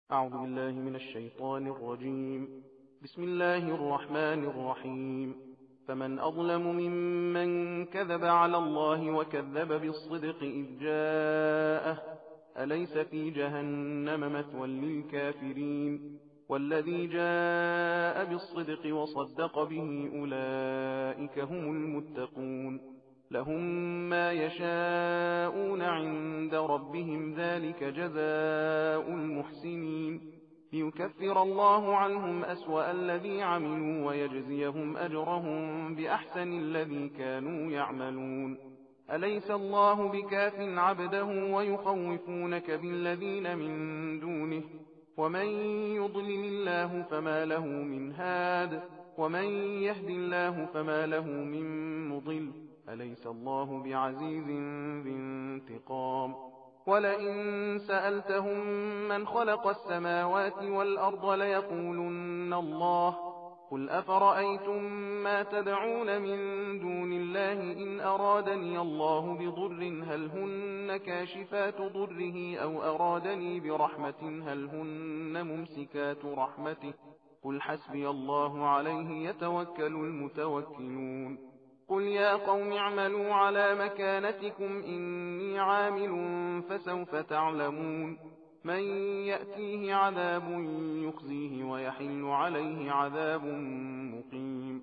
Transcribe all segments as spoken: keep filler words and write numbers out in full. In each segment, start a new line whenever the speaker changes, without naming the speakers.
أعوذ بالله من الشيطان الرجيم. بسم الله الرحمن الرحيم. فمن أظلم ممن كذب على الله وكذب بالصدق إذ جاءه أليس في جهنم مثوى للكافرين والذي جاء بالصدق وصدق به أولئك هم المتقون لهم ما يشاءون عند ربهم ذلك جزاء المحسنين ليكفر الله عنهم أسوأ الذي عملوا ويجزيهم أجرهم بأحسن الذي كانوا يعملون أليس الله بكاف عبده ويخوفونك بالذين من دونه ومن يضلل الله فما له من هاد ومن يهد الله فما له من مضل أليس الله بعزيز ذي انتقام ولئن سألتهم من خلق السماوات والأرض ليقولن الله قل أفرأيتم ما تدعون من دون الله إن أرادني الله بضر هل هن كاشفات ضره أو أرادني برحمة هل هن ممسكات رحمته قل حسبي الله عليه يتوكل المتوكلون قل يا قوم اعملوا على مكانتكم إني عامل فسوف تعلمون من يأتيه عذاب يخزيه ويحل عليه عذاب مقيم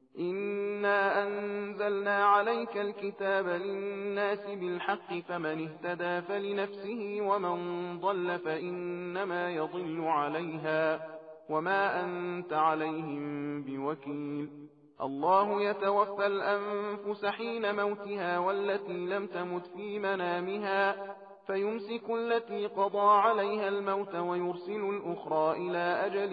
إنا أنزلنا عليك الكتاب للناس بالحق فمن اهتدى فلنفسه ومن ضل فإنما يضل عليها وما أنت عليهم بوكيل الله يتوفى الأنفس حين موتها والتي لم تمت في منامها فيمسك التي قضى عليها الموت ويرسل الأخرى إلى أجل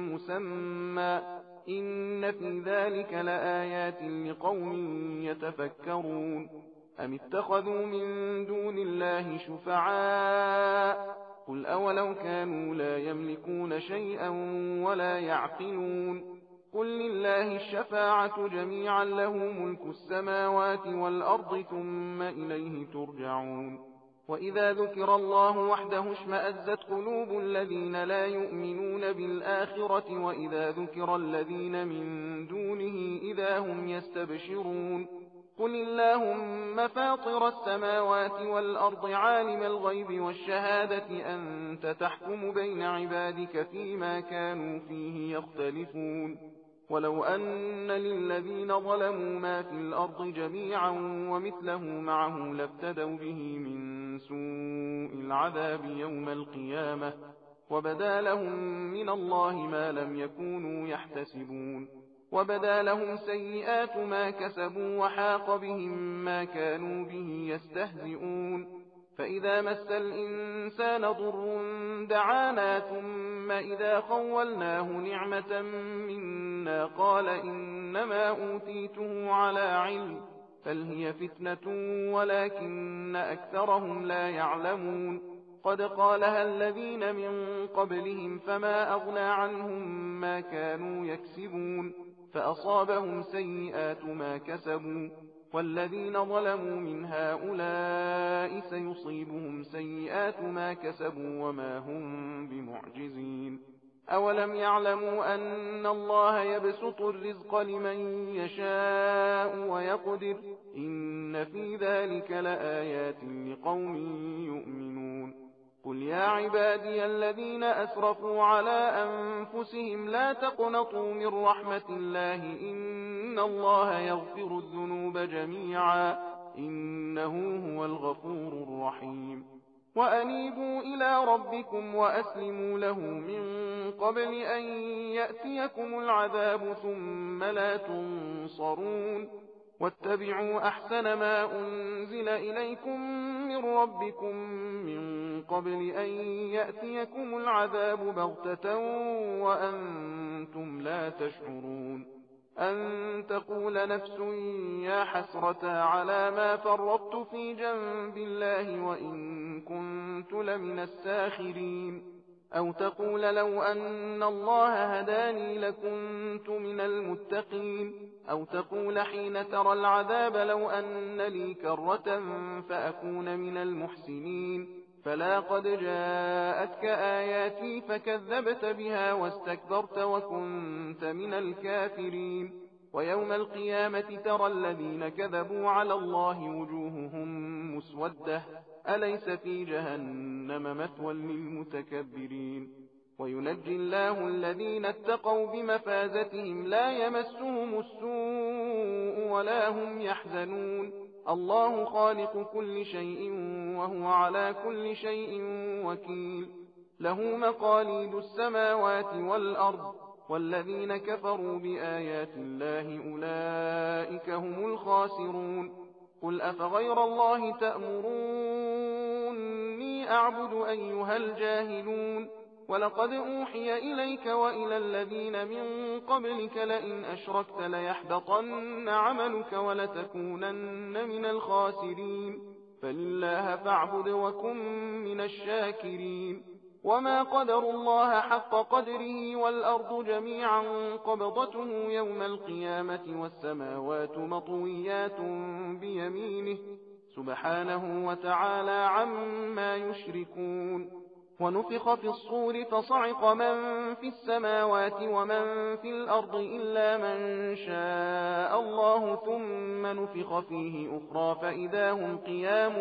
مسمى إن في ذلك لآيات لقوم يتفكرون أم اتخذوا من دون الله شفعاء قل أولو كانوا لا يملكون شيئا ولا يعقلون قل لله الشفاعة جميعا له ملك السماوات والأرض ثم إليه ترجعون وإذا ذكر الله وحده اشمأزت قلوب الذين لا يؤمنون بالآخرة وإذا ذكر الذين من دونه إذا هم يستبشرون قل اللهم فاطر السماوات والأرض عالم الغيب والشهادة أنت تحكم بين عبادك فيما كانوا فيه يختلفون ولو أن للذين ظلموا ما في الأرض جميعا ومثله معه لافتدوا به من سوء العذاب يوم القيامة وبدا لهم من الله ما لم يكونوا يحتسبون وبدا لهم سيئات ما كسبوا وحاق بهم ما كانوا به يستهزئون فإذا مس الإنسان ضر دعانا ثم إذا خولناه نعمة منا قال إنما أوتيته على علم بل هي فتنة ولكن أكثرهم لا يعلمون قد قالها الذين من قبلهم فما أغنى عنهم ما كانوا يكسبون فأصابهم سيئات ما كسبوا والذين ظلموا من هؤلاء سيصيبهم سيئات ما كسبوا وما هم بمعجزين أولم يعلموا أن الله يبسط الرزق لمن يشاء ويقدر إن في ذلك لآيات لقوم يؤمنون قل يا عبادي الذين أسرفوا على أنفسهم لا تقنطوا من رحمة الله إن الله يغفر الذنوب جميعا إنه هو الغفور الرحيم وأنيبوا إلى ربكم وأسلموا له من قبل أن يأتيكم العذاب ثم لا تنصرون واتبعوا أحسن ما أنزل إليكم من ربكم من قبل أن يأتيكم العذاب بغتة وأنتم لا تشعرون أن تقول نفس يا حسرة على ما فرطت في جنب الله وإن كنت لمن الساخرين أو تقول لو أن الله هداني لكنت من المتقين أو تقول حين ترى العذاب لو أن لي كرة فأكون من المحسنين فلا قد جاءتك آياتي فكذبت بها واستكبرت وكنت من الكافرين ويوم القيامة ترى الذين كذبوا على الله وجوههم مسودة أليس في جهنم مثوى للمتكبرين وينجي الله الذين اتقوا بمفازتهم لا يمسهم السوء ولا هم يحزنون الله خالق كل شيء وهو على كل شيء وكيل له مقاليد السماوات والأرض والذين كفروا بآيات الله أولئك هم الخاسرون قل أفغير الله تأمروني أعبد أيها الجاهلون ولقد أوحي إليك وإلى الذين من قبلك لئن أشركت ليحبطن عملك ولتكونن من الخاسرين فلله فاعبد وكن من الشاكرين وما قدروا الله حق قدره والأرض جميعا قبضته يوم القيامة والسماوات مطويات بيمينه سبحانه وتعالى عما يشركون ونفخ في الصور فصعق من في السماوات ومن في الأرض إلا من شاء الله ثم نفخ فيه أخرى فإذا هم قيام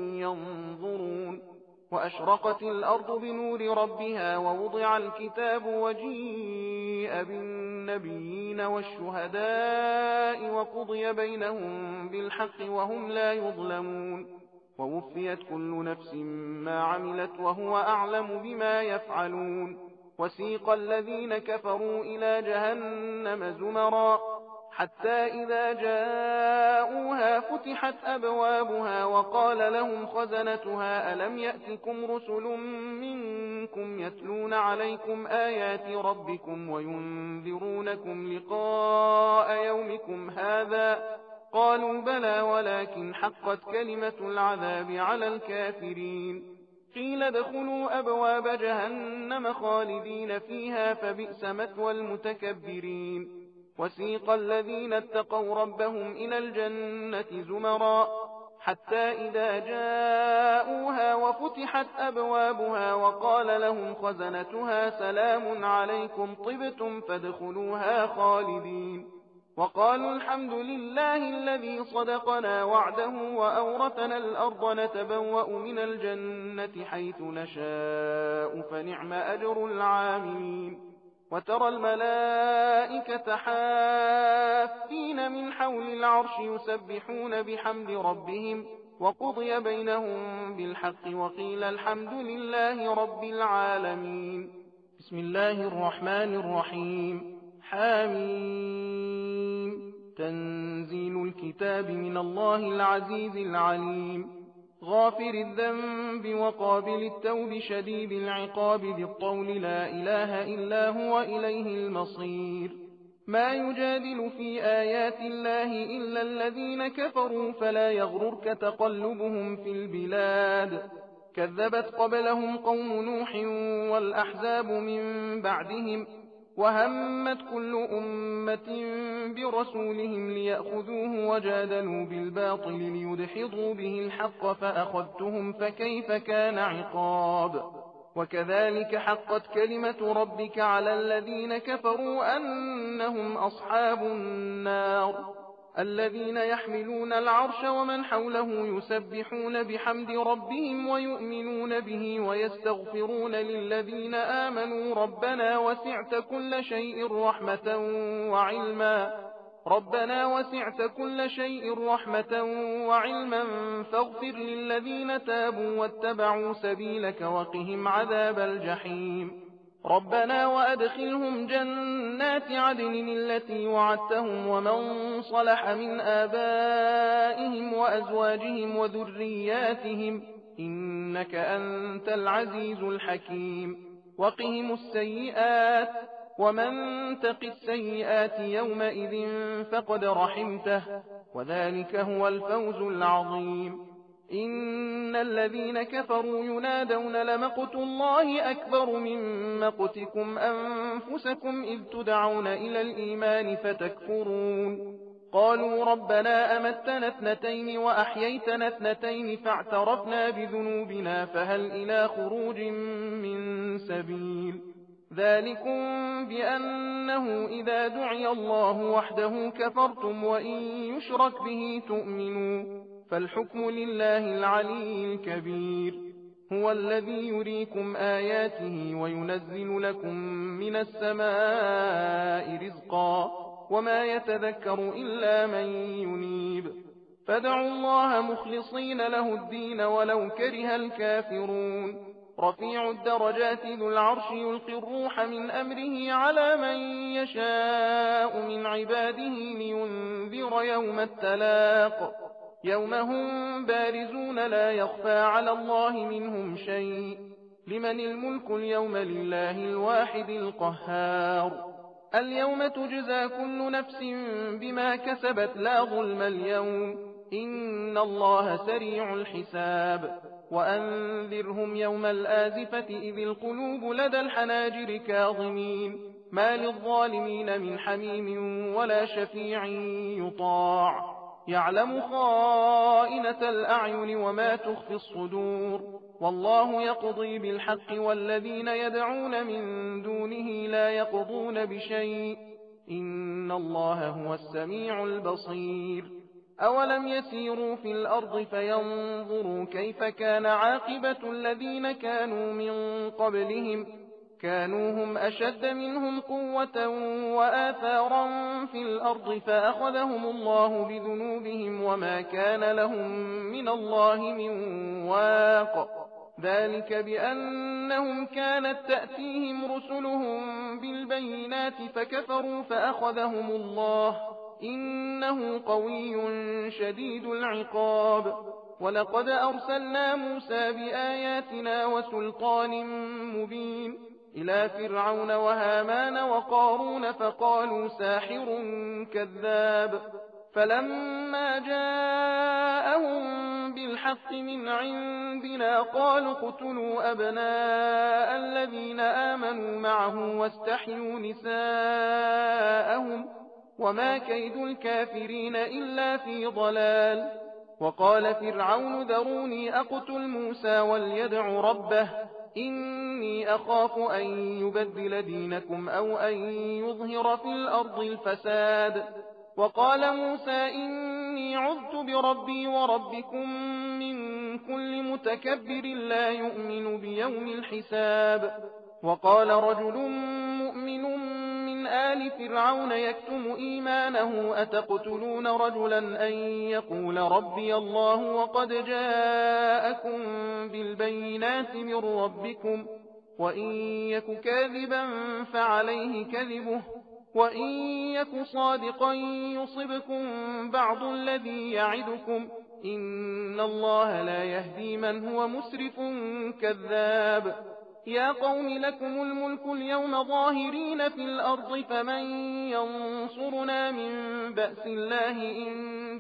ينظرون وأشرقت الأرض بنور ربها ووضع الكتاب وجيء بالنبيين والشهداء وقضي بينهم بالحق وهم لا يظلمون ووفيت كل نفس ما عملت وهو أعلم بما يفعلون وسيق الذين كفروا إلى جهنم زمرا حتى إذا جاءوها فتحت أبوابها وقال لهم خزنتها ألم يأتكم رسل منكم يتلون عليكم آيات ربكم وينذرونكم لقاء يومكم هذا قالوا بلى ولكن حقت كلمة العذاب على الكافرين قيل ادخلوا أبواب جهنم خالدين فيها فبئس مثوى المتكبرين وسيق الذين اتقوا ربهم إلى الجنة زمرا حتى إذا جاءوها وفتحت أبوابها وقال لهم خزنتها سلام عليكم طبتم فادخلوها خالدين وقالوا الحمد لله الذي صدقنا وعده وأورثنا الأرض نتبوأ من الجنة حيث نشاء فنعم أجر العاملين وترى الملائكة حافين من حول العرش يسبحون بحمد ربهم وقضي بينهم بالحق وقيل الحمد لله رب العالمين بسم الله الرحمن الرحيم حميم تنزيل الكتاب من الله العزيز العليم غافر الذنب وقابل التوب شديد العقاب ذي الطول لا إله إلا هو إليه المصير ما يجادل في آيات الله إلا الذين كفروا فلا يغررك تقلبهم في البلاد كذبت قبلهم قوم نوح والأحزاب من بعدهم وهمت كل أمة برسولهم ليأخذوه وجادلوا بالباطل ليدحضوا به الحق فأخذتهم فكيف كان عقاب وكذلك حقت كلمة ربك على الذين كفروا أنهم أصحاب النار الذين يحملون العرش ومن حوله يسبحون بحمد ربهم ويؤمنون به ويستغفرون للذين آمنوا ربنا وسعت كل شيء رحمة وعلما ربنا وسعت كل شيء رحمة وعلما فاغفر للذين تابوا واتبعوا سبيلك وقهم عذاب الجحيم ربنا وأدخلهم جنات عدن التي وعدتهم ومن صلح من آبائهم وأزواجهم وذرياتهم إنك أنت العزيز الحكيم وقهم السيئات ومن تق السيئات يومئذ فقد رحمته وذلك هو الفوز العظيم إن الذين كفروا ينادون لمقت الله أكبر من مقتكم أنفسكم إذ تدعون إلى الإيمان فتكفرون قالوا ربنا أمتنا اثنتين وأحييتنا اثنتين فاعترفنا بذنوبنا فهل إلى خروج من سبيل ذلكم بأنه إذا دعي الله وحده كفرتم وإن يشرك به تؤمنوا فالحكم لله العلي الكبير هو الذي يريكم آياته وينزل لكم من السماء رزقا وما يتذكر إلا من ينيب فادعوا الله مخلصين له الدين ولو كره الكافرون رفيع الدرجات ذو العرش يلقي الروح من أمره على من يشاء من عباده لينذر يوم التلاق يوم هم بارزون لا يخفى على الله منهم شيء لمن الملك اليوم لله الواحد القهار اليوم تجزى كل نفس بما كسبت لا ظلم اليوم إن الله سريع الحساب وأنذرهم يوم الآزفة إذ القلوب لدى الحناجر كاظمين ما للظالمين من حميم ولا شفيع يطاع يعلم خائنة الأعين وما تخفي الصدور والله يقضي بالحق والذين يدعون من دونه لا يقضون بشيء إن الله هو السميع البصير أولم يسيروا في الأرض فينظروا كيف كان عاقبة الذين كانوا من قبلهم كانوا هم أشد منهم قوة وآثارا في الأرض فأخذهم الله بذنوبهم وما كان لهم من الله من واق ذلك بأنهم كانت تأتيهم رسلهم بالبينات فكفروا فأخذهم الله إنه قوي شديد العقاب ولقد أرسلنا موسى بآياتنا وسلطان مبين إلى فرعون وهامان وقارون فقالوا ساحر كذاب فلما جاءهم بالحق من عندنا قالوا اقتلوا أبناء الذين آمنوا معه واستحيوا نساءهم وما كيد الكافرين إلا في ضلال وقال فرعون ذروني أقتل موسى وليدع ربه إني أخاف أن يبدل دينكم أو أن يظهر في الأرض الفساد وقال موسى إني عذت بربي وربكم من كل متكبر لا يؤمن بيوم الحساب وقال رجل مؤمن من آل فرعون يكتم إيمانه أتقتلون رجلا أن يقول ربي الله وقد جاءكم بالبينات من ربكم وإن يك كاذبا فعليه كذبه وإن يك صادقا يصبكم بعض الذي يعدكم إن الله لا يهدي من هو مسرف كذاب يا قوم لكم الملك اليوم ظاهرين في الأرض فمن ينصرنا من بأس الله إن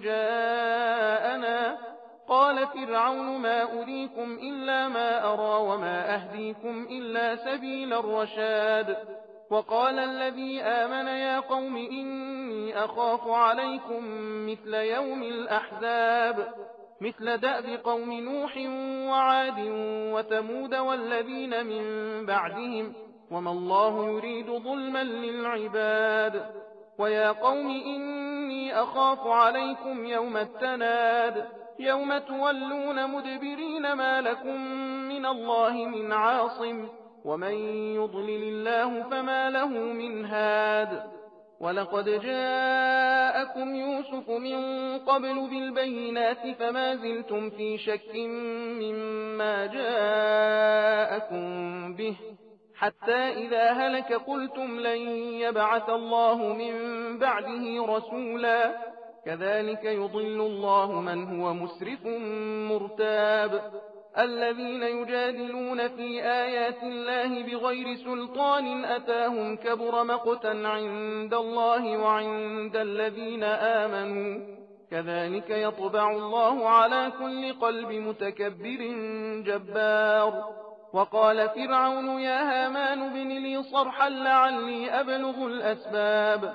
جاءنا قال فرعون ما أريكم إلا ما أرى وما أهديكم إلا سبيل الرشاد وقال الذي آمن يا قوم إني أخاف عليكم مثل يوم الأحزاب مثل دأب قوم نوح وعاد وثمود والذين من بعدهم وما الله يريد ظلما للعباد ويا قوم إني أخاف عليكم يوم التناد يوم تولون مدبرين ما لكم من الله من عاصم ومن يضلل الله فما له من هاد ولقد جاءكم يوسف من قبل بالبينات فما زلتم في شك مما جاءكم به حتى إذا هلك قلتم لن يبعث الله من بعده رسولا كذلك يضل الله من هو مسرف مرتاب الذين يجادلون في آيات الله بغير سلطان أتاهم كبر مقتا عند الله وعند الذين آمنوا كذلك يطبع الله على كل قلب متكبر جبار وقال فرعون يا هامان ابن لي صرحا لعلي أبلغ الأسباب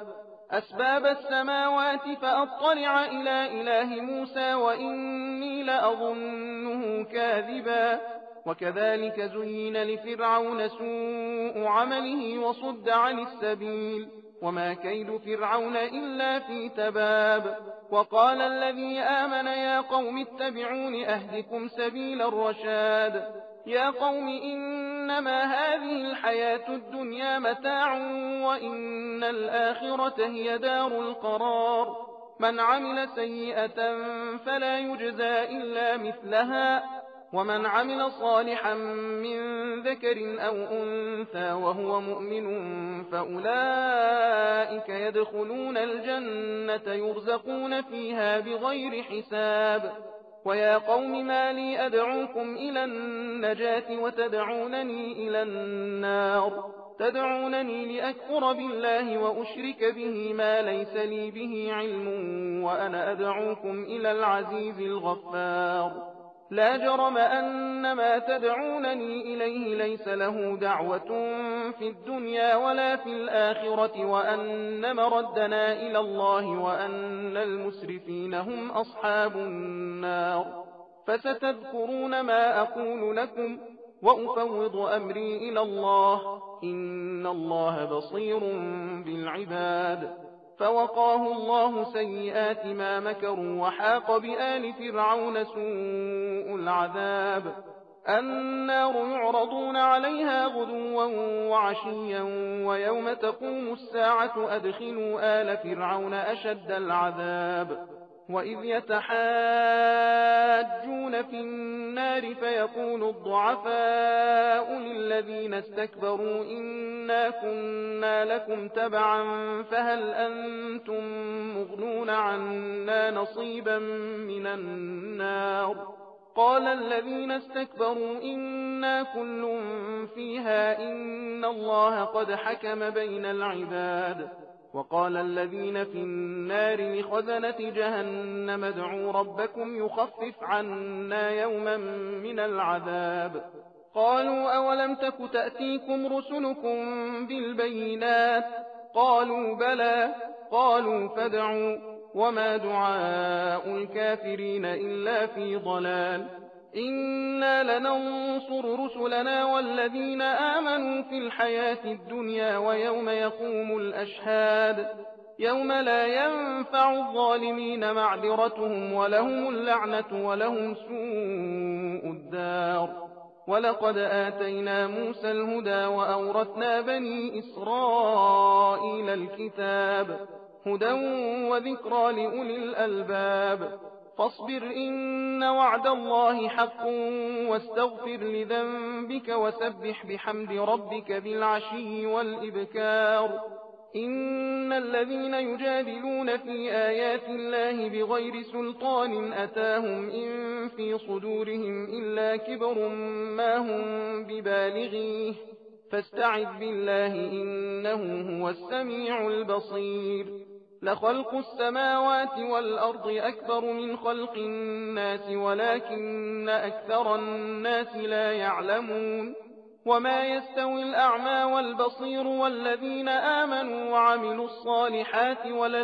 أسباب السماوات فأطلع إلى إله موسى وإني لأظنه كاذبا وكذلك زين لفرعون سوء عمله وصد عن السبيل وما كيد فرعون إلا في تباب وقال الذي آمن يا قوم اتبعون أهدكم سبيل الرشاد يا قوم إنما هذه الحياة الدنيا متاع وإن الآخرة هي دار القرار من عمل سيئة فلا يجزى إلا مثلها ومن عمل صالحا من ذكر أو أنثى وهو مؤمن فأولئك يدخلون الجنة يرزقون فيها بغير حساب ويا قوم ما لي أدعوكم إلى النجاة وتدعونني إلى النار تدعونني لأكفر بالله وأشرك به ما ليس لي به علم وأنا أدعوكم إلى العزيز الغفار لا جرم أن ما تدعونني إليه ليس له دعوة في الدنيا ولا في الآخرة وأن مردنا إلى الله وأن المسرفين هم أصحاب النار فستذكرون ما أقول لكم وأفوض أمري إلى الله إن الله بصير بالعباد فوقاه الله سيئات ما مكروا وحاق بآل فرعون سوء العذاب النار يعرضون عليها غدوا وعشيا ويوم تقوم الساعة أدخلوا آل فرعون أشد العذاب وإذ يتحاجون في النار فيقول الضعفاء للذين استكبروا إنا كنا لكم تبعا فهل أنتم مغنون عنا نصيبا من النار قال الذين استكبروا إنا كل فيها إن الله قد حكم بين العباد وقال الذين في النار لخزنة جهنم ادعوا ربكم يخفف عنا يوما من العذاب قالوا أولم تك تأتيكم رسلكم بالبينات قالوا بلى قالوا فادعوا وما دعاء الكافرين إلا في ضلال إنا لننصر رسلنا والذين آمنوا في الحياة الدنيا ويوم يقوم الأشهاد يوم لا ينفع الظالمين معذرتهم ولهم اللعنة ولهم سوء الدار ولقد آتينا موسى الهدى وأورثنا بني إسرائيل الكتاب هدى وذكرى لأولي الألباب فاصبر إن وعد الله حق واستغفر لذنبك وسبح بحمد ربك بالعشي والإبكار إن الذين يجادلون في آيات الله بغير سلطان أتاهم إن في صدورهم إلا كبر ما هم ببالغيه فاستعذ بالله إنه هو السميع البصير لخلق السماوات والأرض أكبر من خلق الناس ولكن أكثر الناس لا يعلمون وما يستوي الأعمى والبصير والذين آمنوا وعملوا الصالحات ولا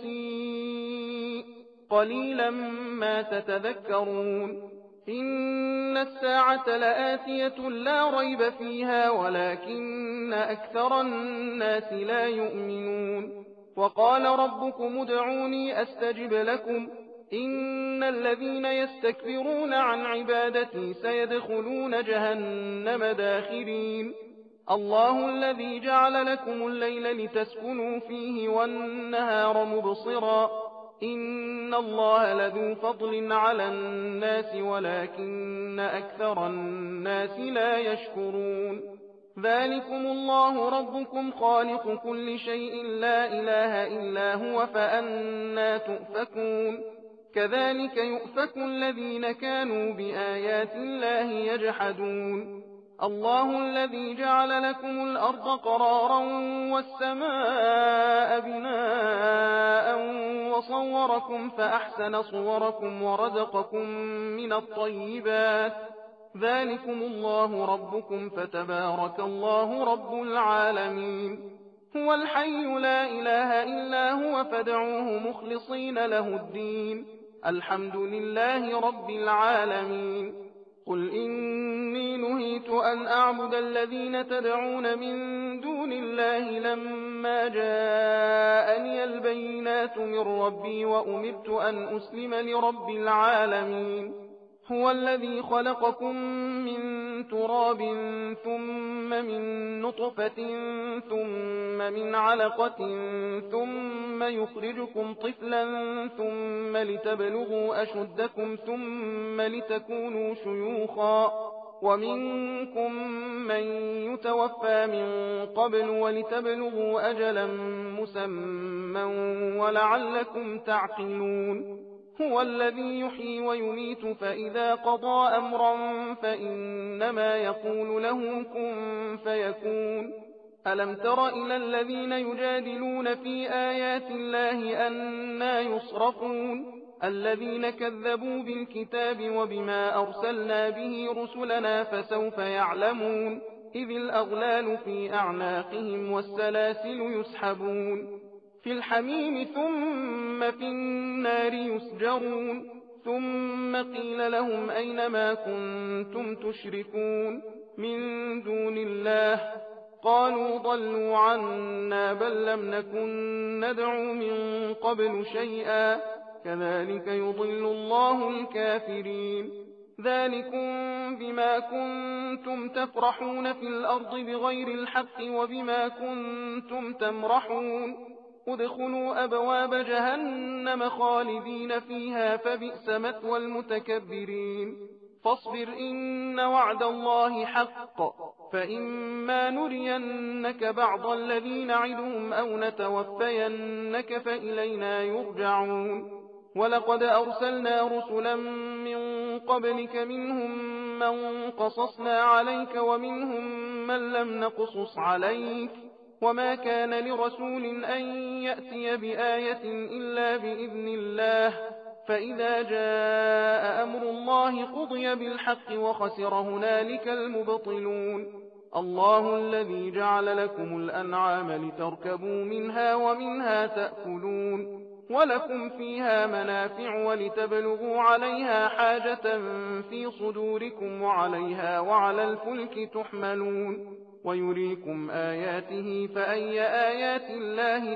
المسيء قليلا ما تتذكرون إن الساعة لآتية لا ريب فيها ولكن أكثر الناس لا يؤمنون وقال ربكم ادعوني أستجب لكم إن الذين يستكبرون عن عبادتي سيدخلون جهنم داخرين الله الذي جعل لكم الليل لتسكنوا فيه والنهار مبصرا إن الله لذو فضل على الناس ولكن أكثر الناس لا يشكرون ذلكم الله ربكم خالق كل شيء لا إله إلا هو فأنى تؤفكون كذلك يؤفك الذين كانوا بآيات الله يجحدون الله الذي جعل لكم الأرض قرارا والسماء بناء وصوركم فأحسن صوركم ورزقكم من الطيبات ذلكم الله ربكم فتبارك الله رب العالمين هو الحي لا إله إلا هو فادعوه مخلصين له الدين الحمد لله رب العالمين قل إني نهيت أن أعبد الذين تدعون من دون الله لما جاءني البينات من ربي وأمرت أن أسلم لرب العالمين هو الذي خلقكم من تراب ثم من نطفة ثم من علقة ثم يخرجكم طفلا ثم لتبلغوا أشدكم ثم لتكونوا شيوخا ومنكم من يتوفى من قبل ولتبلغوا أجلا مسمى ولعلكم تعقلون هو الذي يحيي ويميت فإذا قضى أمرا فإنما يقول له كن فيكون ألم تر إلى الذين يجادلون في آيات الله أنى يصرفون الذين كذبوا بالكتاب وبما أرسلنا به رسلنا فسوف يعلمون إذ الأغلال في أعناقهم والسلاسل يسحبون في الحميم ثم في النار يسجرون ثم قيل لهم أين ما كنتم تشركون من دون الله قالوا ضلوا عنا بل لم نكن ندعو من قبل شيئا كذلك يضل الله الكافرين ذلكم بما كنتم تفرحون في الأرض بغير الحق وبما كنتم تمرحون ادخلوا أبواب جهنم خالدين فيها فبئس مثوى المتكبرين فاصبر إن وعد الله حق فإما نرينك بعض الذي نعدهم أو نتوفينك فإلينا يرجعون ولقد أرسلنا رسلا من قبلك منهم من قصصنا عليك ومنهم من لم نقصص عليك وما كان لرسول أن يأتي بآية إلا بإذن الله فإذا جاء أمر الله قضي بالحق وخسر هنالك المبطلون الله الذي جعل لكم الأنعام لتركبوا منها ومنها تأكلون ولكم فيها منافع ولتبلغوا عليها حاجة في صدوركم وعليها وعلى الفلك تحملون ويريكم آياته فأي آيات الله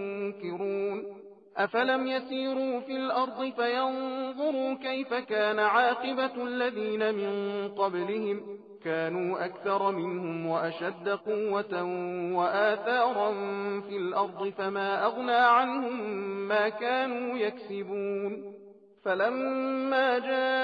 تنكرون أفلم يسيروا في الأرض فينظروا كيف كان عاقبة الذين من قبلهم كانوا أكثر منهم وأشد قوة وآثارا في الأرض فما أغنى عنهم ما كانوا يكسبون فلما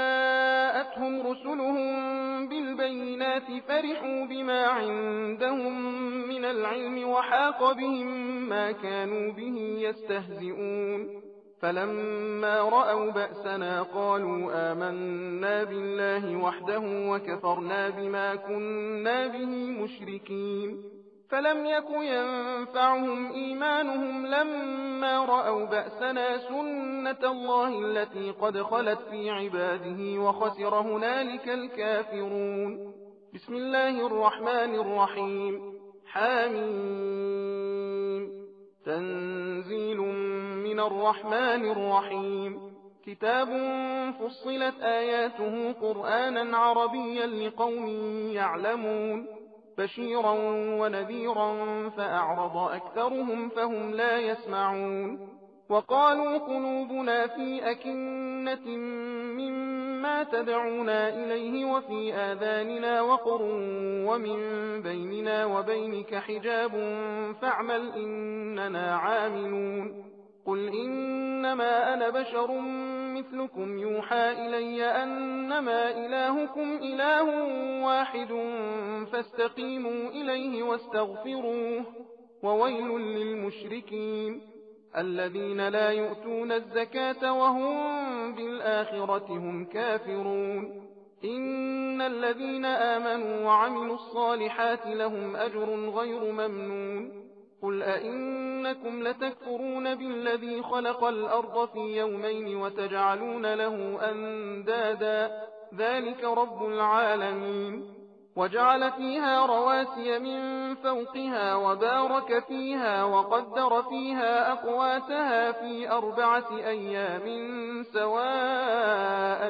جاءتهم رسلهم بالبينات فرحوا بما عندهم من العلم وحاق بهم ما كانوا به يستهزئون فلما رأوا بأسنا قالوا آمنا بالله وحده وكفرنا بما كنا به مشركين فلم يك ينفعهم إيمانهم لما رأوا بأسنا سنة الله التي قد خلت في عباده وخسر هنالك الكافرون بسم الله الرحمن الرحيم حاميم تنزيل من الرحمن الرحيم كتاب فصلت آياته قرآنا عربيا لقوم يعلمون بشيرا ونذيرا فأعرض أكثرهم فهم لا يسمعون وقالوا قلوبنا في أكنة مما تدعونا إليه وفي آذاننا وقر ومن بيننا وبينك حجاب فاعمل إننا عاملون قل إنما أنا بشر مثلكم يوحى إلي أنما إلهكم إله واحد فاستقيموا إليه واستغفروه وويل للمشركين الذين لا يؤتون الزكاة وهم بالآخرة هم كافرون إن الذين آمنوا وعملوا الصالحات لهم أجر غير ممنون قل أئنكم لتكفرون بالذي خلق الأرض في يومين وتجعلون له أندادا ذلك رب العالمين وجعل فيها رواسي من فوقها وبارك فيها وقدر فيها أقواتها في أربعة أيام سواء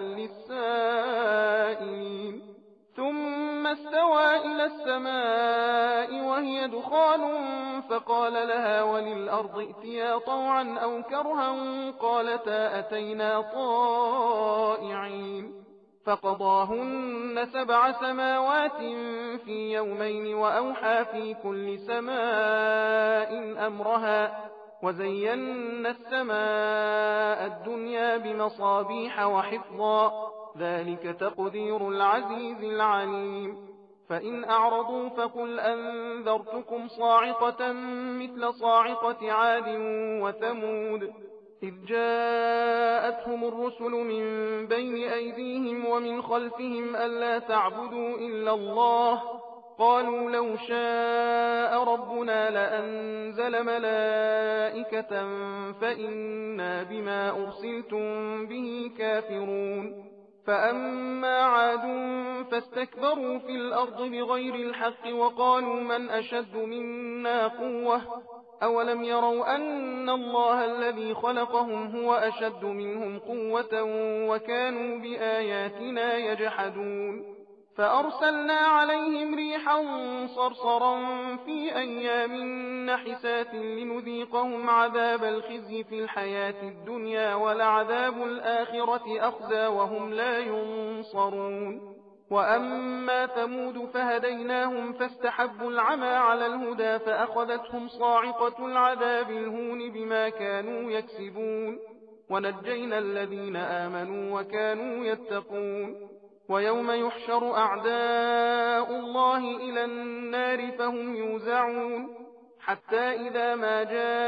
للسائلين ثم استوى إلى السماء وهي دخان فقال لها وللأرض ائتيا طوعا أو كرها قالتا أتينا طائعين فقضاهن سبع سماوات في يومين وأوحى في كل سماء أمرها وزينا السماء الدنيا بمصابيح وحفظا ذلك تقدير العزيز العليم فإن أعرضوا فقل أنذرتكم صاعقة مثل صاعقة عاد وثمود إذ جاءتهم الرسل من بين أيديهم ومن خلفهم ألا تعبدوا إلا الله قالوا لو شاء ربنا لأنزل ملائكة فإنا بما أرسلتم به كافرون فأما عاد فاستكبروا في الأرض بغير الحق وقالوا من أشد منا قوة أولم يروا أن الله الذي خلقهم هو أشد منهم قوة وكانوا بآياتنا يجحدون فأرسلنا عليهم ريحا صرصرا في أيام نحسات لنذيقهم عذاب الخزي في الحياة الدنيا ولعذاب الآخرة أخزى وهم لا ينصرون وأما ثمود فهديناهم فاستحبوا العمى على الهدى فأخذتهم صاعقة العذاب الهون بما كانوا يكسبون ونجينا الذين آمنوا وكانوا يتقون ويوم يحشر أعداء الله إلى النار فهم يوزعون حتى إذا ما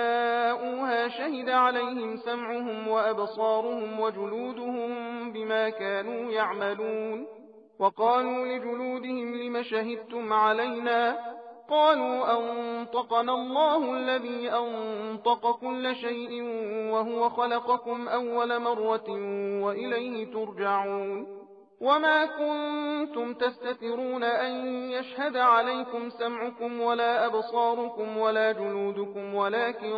جاءوها شهد عليهم سمعهم وأبصارهم وجلودهم بما كانوا يعملون وقالوا لجلودهم لم شهدتم علينا قالوا أنطقنا الله الذي أنطق كل شيء وهو خلقكم أول مرة وإليه ترجعون وما كنتم تستترون أن يشهد عليكم سمعكم ولا أبصاركم ولا جلودكم ولكن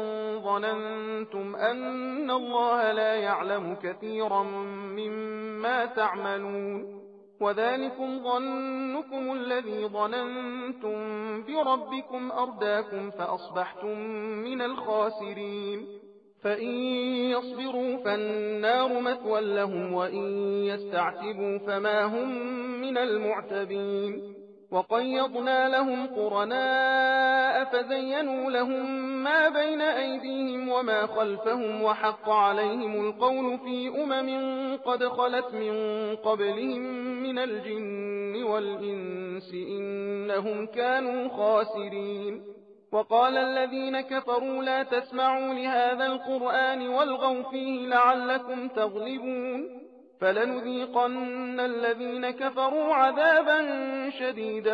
ظننتم أن الله لا يعلم كثيرا مما تعملون وذلكم ظنكم الذي ظننتم بربكم أرداكم فأصبحتم من الخاسرين فإن يصبروا فالنار مثوى لهم وإن يستعتبوا فما هم من المعتبين وقيضنا لهم قرناء فزينوا لهم ما بين أيديهم وما خلفهم وحق عليهم القول في أمم قد خلت من قبلهم من الجن والإنس إنهم كانوا خاسرين وقال الذين كفروا لا تسمعوا لهذا القرآن والغوا فيه لعلكم تغلبون فلنذيقن الذين كفروا عذابا شديدا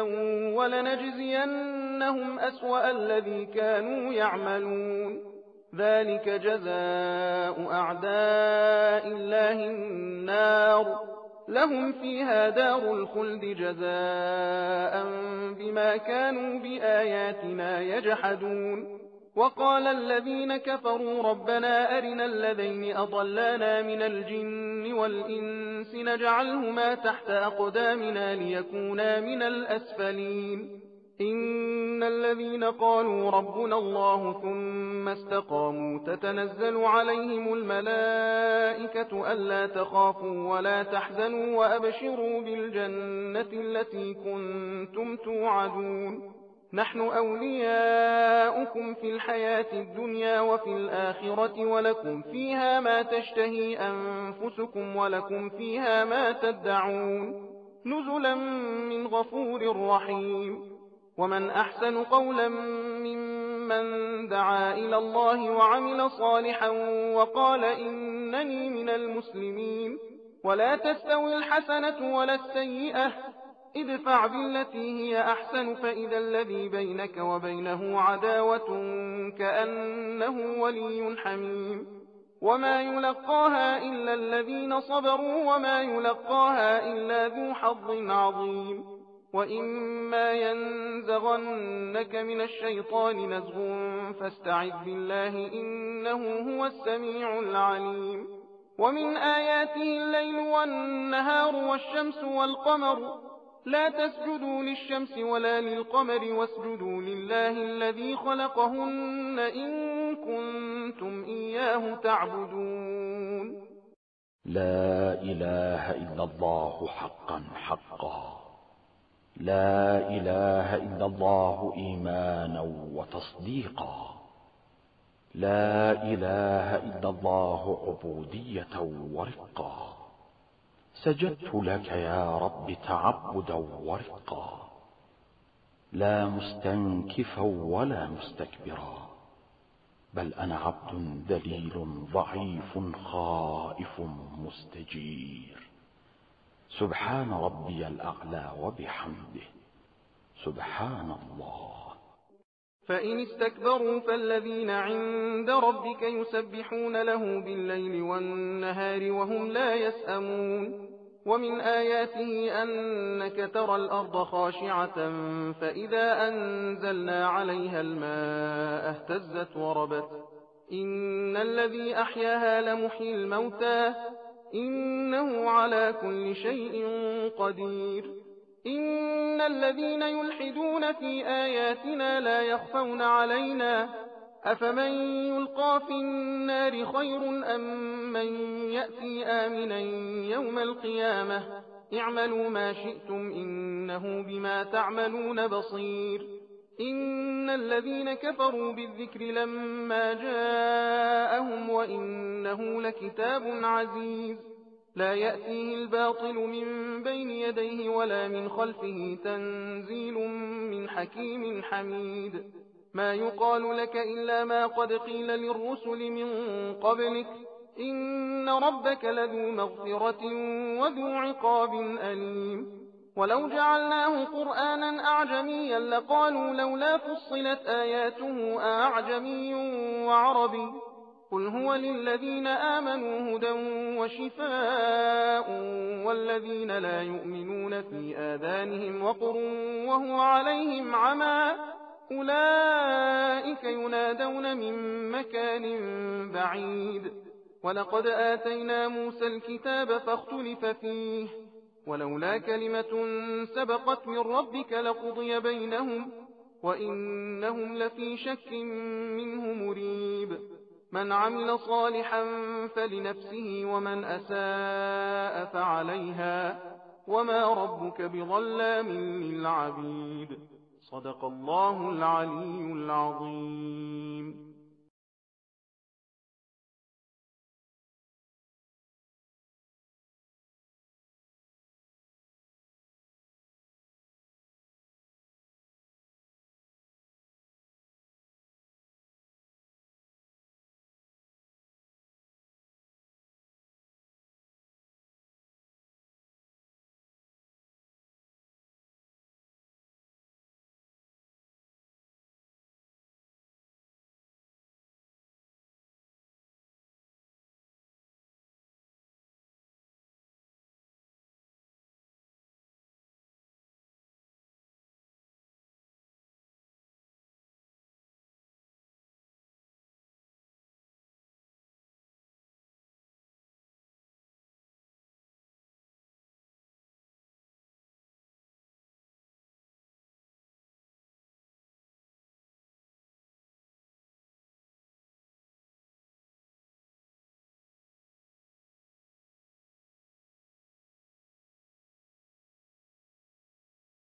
ولنجزينهم أسوأ الذي كانوا يعملون ذلك جزاء أعداء الله النار لهم فيها دار الخلد جزاء بما كانوا بآياتنا يجحدون وقال الذين كفروا ربنا أرنا الذين أضلانا من الجن والإنس نجعلهما تحت أقدامنا ليكونا من الأسفلين إن الذين قالوا ربنا الله ثم استقاموا تتنزل عليهم الملائكة ألا تخافوا ولا تحزنوا وأبشروا بالجنة التي كنتم توعدون نحن أولياؤكم في الحياة الدنيا وفي الآخرة ولكم فيها ما تشتهي أنفسكم ولكم فيها ما تدعون نزلا من غفور رحيم ومن أحسن قولا ممن دعا إلى الله وعمل صالحا وقال إنني من المسلمين ولا تستوي الحسنة ولا السيئة ادفع بالتي هي أحسن فإذا الذي بينك وبينه عداوة كأنه ولي حميم وما يلقاها إلا الذين صبروا وما يلقاها إلا ذو حظ عظيم وإما ينزغنك من الشيطان نزغ فاستعذ بالله إنه هو السميع العليم. ومن آياته الليل والنهار والشمس والقمر لا تسجدوا للشمس ولا للقمر واسجدوا لله الذي خلقهن إن كنتم إياه تعبدون.
لا إله إلا الله حقا حقا، لا إله إلا الله إيمانا وتصديقا، لا إله إلا الله عبودية ورقا. سجدت لك يا رب تعبدا ورقا، لا مستنكفا ولا مستكبرا، بل أنا عبد ذليل ضعيف خائف مستجير. سبحان ربي الأعلى وبحمده، سبحان الله.
فإن استكبروا فالذين عند ربك يسبحون له بالليل والنهار وهم لا يسأمون. ومن آياته أنك ترى الأرض خاشعة فإذا أنزلنا عليها الماء اهتزت وربت. إن الذي أحياها لمحيي الموتى إنه على كل شيء قدير. إن الذين يلحدون في آياتنا لا يخفون علينا أفمن يلقى في النار خير أم من يأتي آمنا يوم القيامة اعملوا ما شئتم إنه بما تعملون بصير. إن الذين كفروا بالذكر لما جاءهم وإنه لكتاب عزيز لا يأتيه الباطل من بين يديه ولا من خلفه تنزيل من حكيم حميد. ما يقال لك إلا ما قد قيل للرسل من قبلك إن ربك لذو مغفرة وذو عقاب أليم. ولو جعلناه قرآنا أعجميا لقالوا لولا فصلت آياته أعجمي وعربي قل هو للذين آمنوا هدى وشفاء والذين لا يؤمنون في آذانهم وقر وهو عليهم عمى أولئك ينادون من مكان بعيد. ولقد آتينا موسى الكتاب فاختلف فيه ولولا كلمة سبقت من ربك لقضي بينهم وإنهم لفي شك منه مريب. من عمل صالحا فلنفسه ومن أساء فعليها وما ربك بظلام للعبيد. صدق الله العلي العظيم.